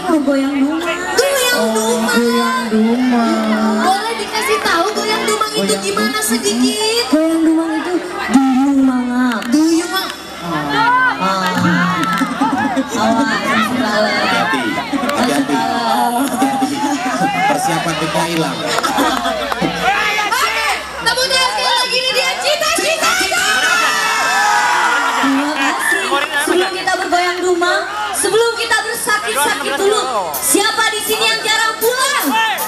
Oh, goyang dumang. Goyang dumang. Goyang dumang. Boleh dikasih tahu goyang dumang itu gimana sedikit? Goyang dumang itu duyung mangap. Duyung mang. Awas, Hati-hati, hati-hati, hati-hati. Persiapan kita hilang. Oke, temunya sekali lagi nih dia cita-cita. Terima kasih. Sebelum kita bergoyang dumang, sebelum kita bersakit-sakit dulu, siapa di sini yang jarang pulang?